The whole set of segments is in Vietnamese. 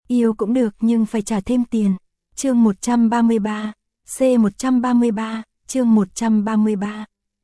Yêu cũng được nhưng phải trả thêm tiền. Chương 133, C133, chương 133.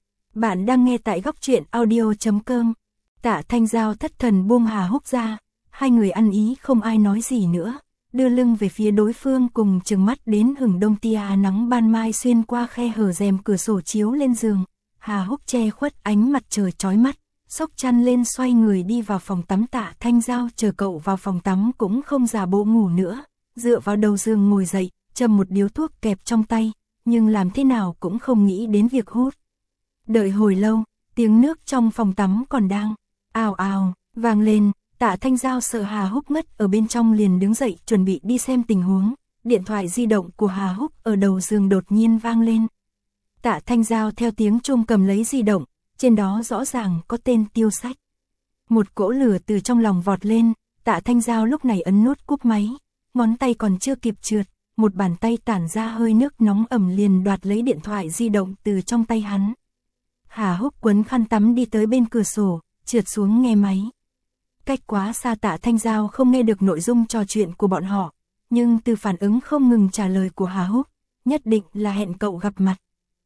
Bạn đang nghe tại góc truyện audio.com. Tạ Thanh Giao thất thần buông Hà Húc ra, hai người ăn ý không ai nói gì nữa, đưa lưng về phía đối phương cùng chừng mắt đến hửng đông tia nắng ban mai xuyên qua khe hở rèm cửa sổ chiếu lên giường. Hà Húc che khuất ánh mặt trời chói mắt, xốc chăn lên xoay người đi vào phòng tắm. Tạ Thanh Giao chờ cậu vào phòng tắm cũng không giả bộ ngủ nữa, dựa vào đầu giường ngồi dậy, châm một điếu thuốc kẹp trong tay, nhưng làm thế nào cũng không nghĩ đến việc hút. Đợi hồi lâu, tiếng nước trong phòng tắm còn đang ào ào vang lên. Tạ Thanh Giao sợ Hà Húc ngất ở bên trong liền đứng dậy chuẩn bị đi xem tình huống. Điện thoại di động của Hà Húc ở đầu giường đột nhiên vang lên. Tạ Thanh Giao theo tiếng chuông cầm lấy di động, trên đó rõ ràng có tên Tiêu Sách. Một cỗ lửa từ trong lòng vọt lên, Tạ Thanh Giao lúc này ấn nút cúp máy, ngón tay còn chưa kịp trượt, một bàn tay tản ra hơi nước nóng ẩm liền đoạt lấy điện thoại di động từ trong tay hắn. Hà Húc quấn khăn tắm đi tới bên cửa sổ, trượt xuống nghe máy. Cách quá xa Tạ Thanh Giao không nghe được nội dung trò chuyện của bọn họ, nhưng từ phản ứng không ngừng trả lời của Hà Húc, nhất định là hẹn cậu gặp mặt.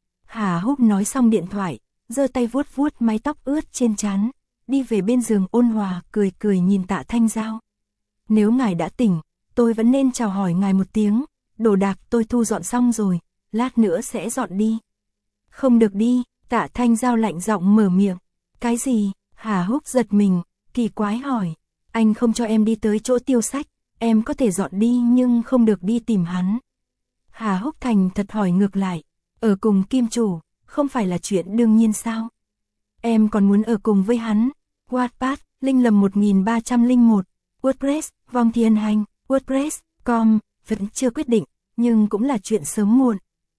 Hà Húc nói xong điện thoại, giơ tay vuốt vuốt mái tóc ướt trên trán, đi về bên giường ôn hòa cười cười nhìn Tạ Thanh Giao. Nếu ngài đã tỉnh, tôi vẫn nên chào hỏi ngài một tiếng, đồ đạc tôi thu dọn xong rồi, lát nữa sẽ dọn đi. Không được đi, Tạ Thanh Giao lạnh giọng mở miệng. Cái gì? Hà Húc giật mình, kỳ quái hỏi. Anh không cho em đi tới chỗ Tiêu Sách, em có thể dọn đi nhưng không được đi tìm hắn. Hà Húc thành thật hỏi ngược lại. Ở cùng Kim Chủ, không phải là chuyện đương nhiên sao? Em còn muốn ở cùng với hắn. Wattpad, Linh Lầm 1301, WordPress, Vong Thiên Hành, WordPress.com, vẫn chưa quyết định, nhưng cũng là chuyện sớm muộn.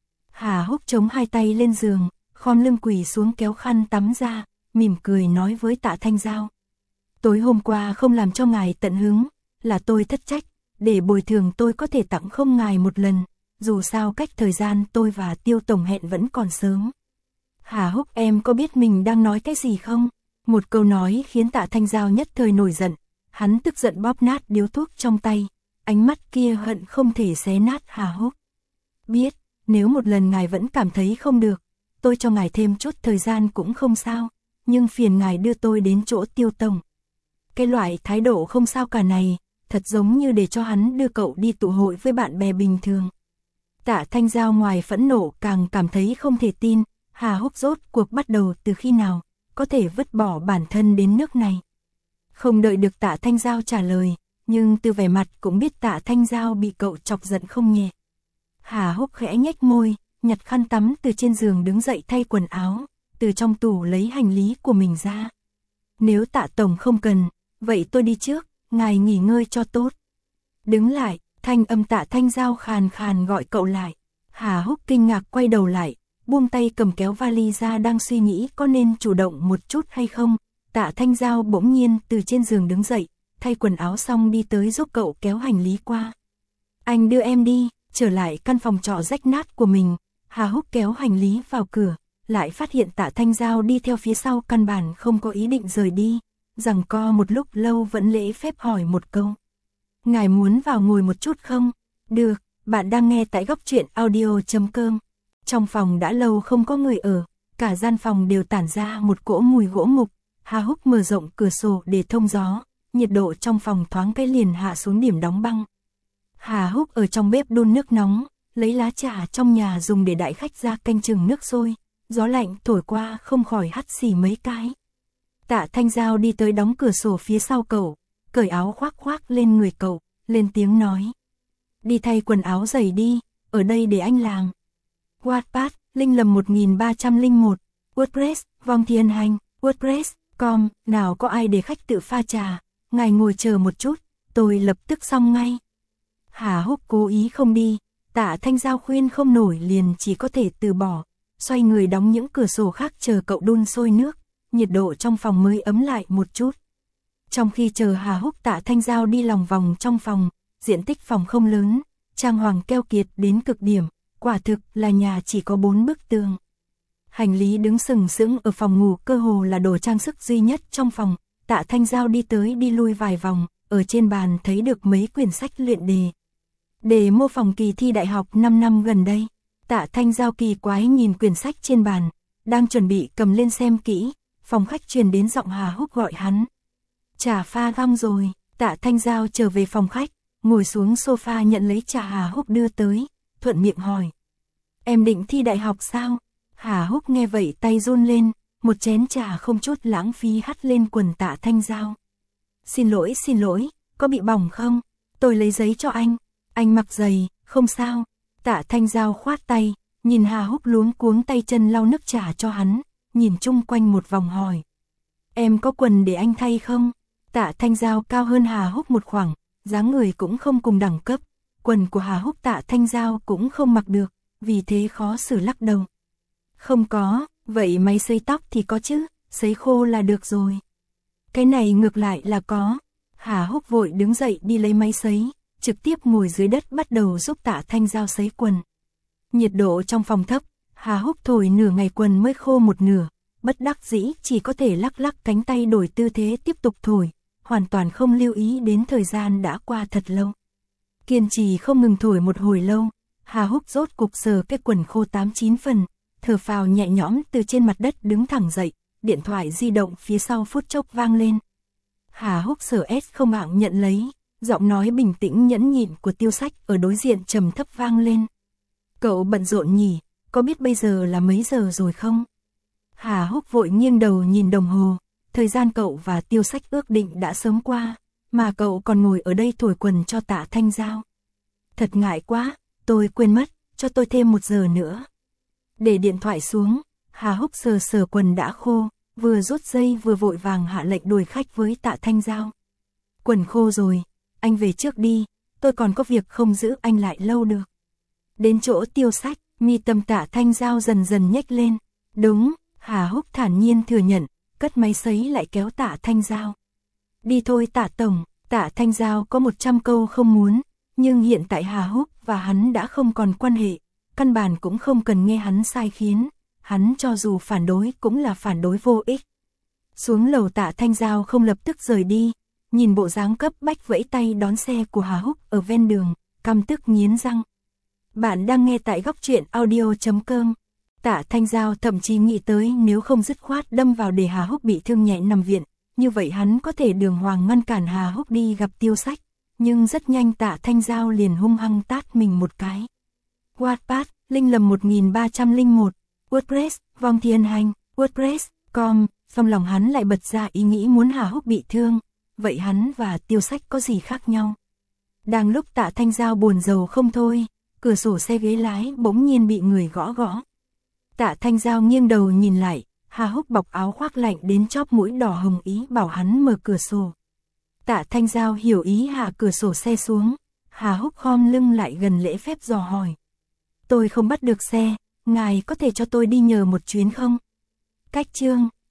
Hà Húc chống hai tay lên giường, khom lưng quỳ xuống kéo khăn tắm ra, mỉm cười nói với Tạ Thanh Giao. Tối hôm qua không làm cho ngài tận hứng, là tôi thất trách, để bồi thường tôi có thể tặng không ngài một lần, dù sao cách thời gian tôi và Tiêu Tổng hẹn vẫn còn sớm. Hà Húc, em có biết mình đang nói cái gì không? Một câu nói khiến Tạ Thanh Giao nhất thời nổi giận, hắn tức giận bóp nát điếu thuốc trong tay, ánh mắt kia hận không thể xé nát Hà Húc. Biết, nếu một lần ngài vẫn cảm thấy không được, tôi cho ngài thêm chút thời gian cũng không sao, nhưng phiền ngài đưa tôi đến chỗ Tiêu Tổng. Cái loại thái độ không sao cả này, thật giống như để cho hắn đưa cậu đi tụ hội với bạn bè bình thường. Tạ Thanh Giao ngoài phẫn nộ càng cảm thấy không thể tin, Hà Húc rốt cuộc bắt đầu từ khi nào, có thể vứt bỏ bản thân đến nước này. Không đợi được Tạ Thanh Giao trả lời, nhưng từ vẻ mặt cũng biết Tạ Thanh Giao bị cậu chọc giận không nhẹ. Hà Húc khẽ nhếch môi, nhặt khăn tắm từ trên giường đứng dậy thay quần áo, từ trong tủ lấy hành lý của mình ra. Nếu Tạ Tổng không cần, vậy tôi đi trước, ngài nghỉ ngơi cho tốt. Đứng lại, thanh âm Tạ Thanh Giao khàn khàn gọi cậu lại. Hà Húc kinh ngạc quay đầu lại, buông tay cầm kéo vali ra đang suy nghĩ có nên chủ động một chút hay không. Tạ Thanh Giao bỗng nhiên từ trên giường đứng dậy, thay quần áo xong đi tới giúp cậu kéo hành lý qua. Anh đưa em đi, trở lại căn phòng trọ rách nát của mình. Hà Húc kéo hành lý vào cửa, lại phát hiện Tạ Thanh Giao đi theo phía sau căn bản không có ý định rời đi. Giằng co một lúc lâu vẫn lễ phép hỏi một câu. Ngài muốn vào ngồi một chút không? Được, bạn đang nghe tại góc truyện audio.com. Trong phòng đã lâu không có người ở, cả gian phòng đều tản ra một cỗ mùi gỗ mục. Hà Húc mở rộng cửa sổ để thông gió, nhiệt độ trong phòng thoáng cái liền hạ xuống điểm đóng băng. Hà Húc ở trong bếp đun nước nóng, lấy lá trà trong nhà dùng để đãi khách ra canh chừng nước sôi, gió lạnh thổi qua không khỏi hắt xì mấy cái. Tạ Thanh Giao đi tới đóng cửa sổ phía sau cậu, cởi áo khoác khoác lên người cậu, lên tiếng nói. Đi thay quần áo giày đi, ở đây để anh làm. Wattpad, Linh Lầm 1301, WordPress, Vong Thiên Hành, WordPress.com, nào có ai để khách tự pha trà, ngài ngồi chờ một chút, tôi lập tức xong ngay. Hà Húc cố ý không đi, Tạ Thanh Giao khuyên không nổi liền chỉ có thể từ bỏ, xoay người đóng những cửa sổ khác chờ cậu đun sôi nước, nhiệt độ trong phòng mới ấm lại một chút. Trong khi chờ Hà Húc, Tạ Thanh Giao đi lòng vòng trong phòng, diện tích phòng không lớn, trang hoàng keo kiệt đến cực điểm, quả thực là nhà chỉ có 4 bức tường. Hành lý đứng sừng sững ở phòng ngủ cơ hồ là đồ trang sức duy nhất trong phòng. Tạ Thanh Giao đi tới đi lui vài vòng, ở trên bàn thấy được mấy quyển sách luyện đề. Để mô phỏng kỳ thi đại học 5 năm gần đây. Tạ Thanh Giao kỳ quái nhìn quyển sách trên bàn, đang chuẩn bị cầm lên xem kỹ, phòng khách truyền đến giọng Hà Húc gọi hắn. Trà pha găm rồi. Tạ Thanh Giao trở về phòng khách, ngồi xuống sofa nhận lấy trà Hà Húc đưa tới, thuận miệng hỏi. Em định thi đại học sao? Hà Húc nghe vậy tay run lên, một chén trà không chút lãng phí hắt lên quần Tạ Thanh Giao. Xin lỗi, có bị bỏng không? Tôi lấy giấy cho anh mặc giày, không sao. Tạ Thanh Giao khoát tay, nhìn Hà Húc luống cuống tay chân lau nước trà cho hắn, nhìn chung quanh một vòng hỏi. Em có quần để anh thay không? Tạ Thanh Giao cao hơn Hà Húc một khoảng, dáng người cũng không cùng đẳng cấp, quần của Hà Húc Tạ Thanh Giao cũng không mặc được, vì thế khó xử lắc đầu. Không có, vậy máy sấy tóc thì có chứ, sấy khô là được rồi. Cái này ngược lại là có. Hà Húc vội đứng dậy đi lấy máy sấy, trực tiếp ngồi dưới đất bắt đầu giúp Tạ Thanh Giao sấy quần. Nhiệt độ trong phòng thấp, Hà Húc thổi nửa ngày quần mới khô một nửa, bất đắc dĩ chỉ có thể lắc lắc cánh tay đổi tư thế tiếp tục thổi, hoàn toàn không lưu ý đến thời gian đã qua thật lâu. Kiên trì không ngừng thổi một hồi lâu, Hà Húc rốt cục sờ cái quần khô 8-9 phần, thở phào nhẹ nhõm từ trên mặt đất đứng thẳng dậy, điện thoại di động phía sau phút chốc vang lên. Hà Húc sờ không mạng nhận lấy, giọng nói bình tĩnh nhẫn nhịn của Tiêu Sách ở đối diện trầm thấp vang lên. Cậu bận rộn nhỉ, có biết bây giờ là mấy giờ rồi không? Hà Húc vội nghiêng đầu nhìn đồng hồ, thời gian cậu và Tiêu Sách ước định đã sớm qua, mà cậu còn ngồi ở đây thổi quần cho Tạ Thanh Giao. Thật ngại quá, tôi quên mất, cho tôi thêm 1 giờ nữa. Để điện thoại xuống, Hà Húc sờ quần đã khô, vừa rút dây vừa vội vàng hạ lệnh đuổi khách với Tạ Thanh Giao. Quần khô rồi, anh về trước đi, tôi còn có việc không giữ anh lại lâu được. Đến chỗ Tiêu Sách, mi tâm Tạ Thanh Giao dần dần nhếch lên. Đúng, Hà Húc thản nhiên thừa nhận, cất máy sấy lại kéo Tạ Thanh Giao. Đi thôi Tạ Tổng. Tạ Thanh Giao có 100 câu không muốn, nhưng hiện tại Hà Húc và hắn đã không còn quan hệ, căn bản cũng không cần nghe hắn sai khiến, hắn cho dù phản đối cũng là phản đối vô ích. Xuống lầu Tạ Thanh Giao không lập tức rời đi, nhìn bộ dáng cấp bách vẫy tay đón xe của Hà Húc ở ven đường, căm tức nghiến răng. Bạn đang nghe tại góc truyện audio.com. Tạ Thanh Giao thậm chí nghĩ tới nếu không dứt khoát đâm vào để Hà Húc bị thương nhẹ nằm viện, như vậy hắn có thể đường hoàng ngăn cản Hà Húc đi gặp Tiêu Sách, nhưng rất nhanh Tạ Thanh Giao liền hung hăng tát mình một cái. Wattpad, Linh Lầm 1301, WordPress, Vong Thiên Hành, WordPress.com, trong lòng hắn lại bật ra ý nghĩ muốn Hà Húc bị thương, vậy hắn và Tiêu Sách có gì khác nhau? Đang lúc Tạ Thanh Giao buồn rầu không thôi, cửa sổ xe ghế lái bỗng nhiên bị người gõ gõ. Tạ Thanh Giao nghiêng đầu nhìn lại, Hà Húc bọc áo khoác lạnh đến chóp mũi đỏ hồng ý bảo hắn mở cửa sổ. Tạ Thanh Giao hiểu ý hạ cửa sổ xe xuống, Hà Húc khom lưng lại gần lễ phép dò hỏi. Tôi không bắt được xe, ngài có thể cho tôi đi nhờ một chuyến không? Cách chương